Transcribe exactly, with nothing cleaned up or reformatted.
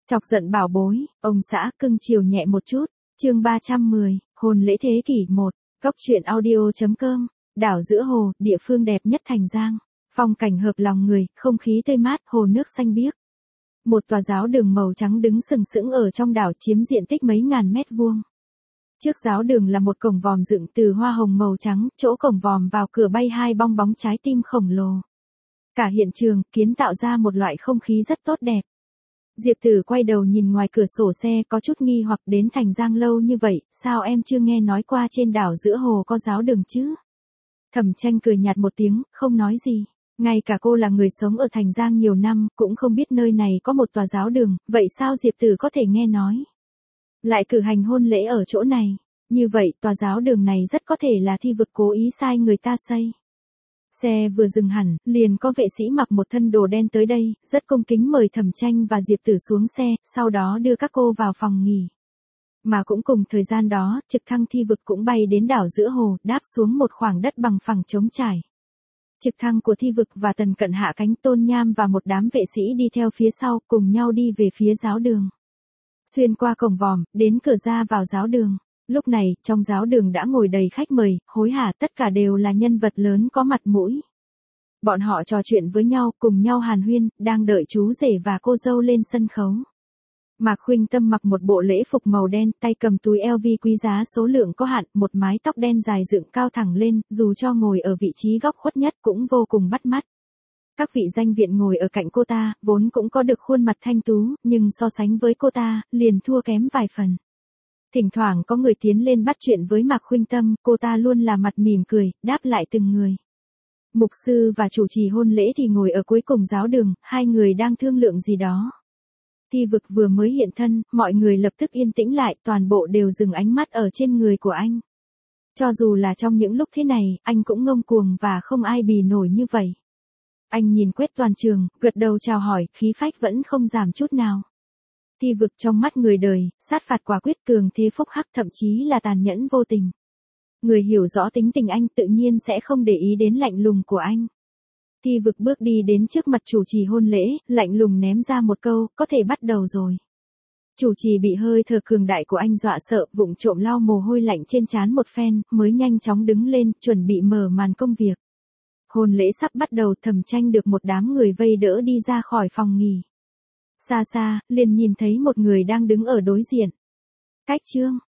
Chọc giận bảo bối, ông xã cưng chiều nhẹ một chút. Chương ba trăm mười, hôn lễ thế kỷ một. Góc truyện audio chấm com. Đảo giữa hồ, địa phương đẹp nhất Thành Giang. Phong cảnh hợp lòng người, không khí tươi mát, hồ nước xanh biếc. Một tòa giáo đường màu trắng đứng sừng sững ở trong đảo, chiếm diện tích mấy ngàn mét vuông. Trước giáo đường là một cổng vòm dựng từ hoa hồng màu trắng, chỗ cổng vòm vào cửa bay hai bong bóng trái tim khổng lồ. Cả hiện trường kiến tạo ra một loại không khí rất tốt đẹp. Diệp Tử quay đầu nhìn ngoài cửa sổ xe, có chút nghi hoặc, đến Thành Giang lâu như vậy, sao em chưa nghe nói qua trên đảo giữa hồ có giáo đường chứ? Thẩm Tranh cười nhạt một tiếng, không nói gì. Ngay cả cô là người sống ở Thành Giang nhiều năm, cũng không biết nơi này có một tòa giáo đường, vậy sao Diệp Tử có thể nghe nói? Lại cử hành hôn lễ ở chỗ này. Như vậy, tòa giáo đường này rất có thể là Thi Vực cố ý sai người ta xây. Xe vừa dừng hẳn, liền có vệ sĩ mặc một thân đồ đen tới đây, rất cung kính mời Thẩm Tranh và Diệp Tử xuống xe, sau đó đưa các cô vào phòng nghỉ. Mà cũng cùng thời gian đó, trực thăng Thi Vực cũng bay đến đảo giữa hồ, đáp xuống một khoảng đất bằng phẳng trống trải. Trực thăng của Thi Vực và Tần Cận hạ cánh, Tôn Nham và một đám vệ sĩ đi theo phía sau, cùng nhau đi về phía giáo đường. Xuyên qua cổng vòm, đến cửa ra vào giáo đường. Lúc này, trong giáo đường đã ngồi đầy khách mời, hối hả, tất cả đều là nhân vật lớn có mặt mũi. Bọn họ trò chuyện với nhau, cùng nhau hàn huyên, đang đợi chú rể và cô dâu lên sân khấu. Mạc Khuynh Tâm mặc một bộ lễ phục màu đen, tay cầm túi L V quý giá số lượng có hạn, một mái tóc đen dài dựng cao thẳng lên, dù cho ngồi ở vị trí góc khuất nhất cũng vô cùng bắt mắt. Các vị danh viện ngồi ở cạnh cô ta, vốn cũng có được khuôn mặt thanh tú, nhưng so sánh với cô ta, liền thua kém vài phần. Thỉnh thoảng có người tiến lên bắt chuyện với Mạc Khuynh Tâm, cô ta luôn là mặt mỉm cười, đáp lại từng người. Mục sư và chủ trì hôn lễ thì ngồi ở cuối cùng giáo đường, hai người đang thương lượng gì đó. Thi Vực vừa mới hiện thân, mọi người lập tức yên tĩnh lại, toàn bộ đều dừng ánh mắt ở trên người của anh. Cho dù là trong những lúc thế này, anh cũng ngông cuồng và không ai bì nổi như vậy. Anh nhìn quét toàn trường, gật đầu chào hỏi, khí phách vẫn không giảm chút nào. Thi Vực trong mắt người đời, sát phạt quả quyết, cường thế phúc hắc, thậm chí là tàn nhẫn vô tình. Người hiểu rõ tính tình anh tự nhiên sẽ không để ý đến lạnh lùng của anh. Thi Vực bước đi đến trước mặt chủ trì hôn lễ, lạnh lùng ném ra một câu, có thể bắt đầu rồi. Chủ trì bị hơi thở cường đại của anh dọa sợ, vụng trộm lau mồ hôi lạnh trên trán một phen, mới nhanh chóng đứng lên, chuẩn bị mở màn công việc. Hôn lễ sắp bắt đầu, Thẩm Tranh được một đám người vây đỡ đi ra khỏi phòng nghỉ. Xa xa, liền nhìn thấy một người đang đứng ở đối diện. Cách Trương,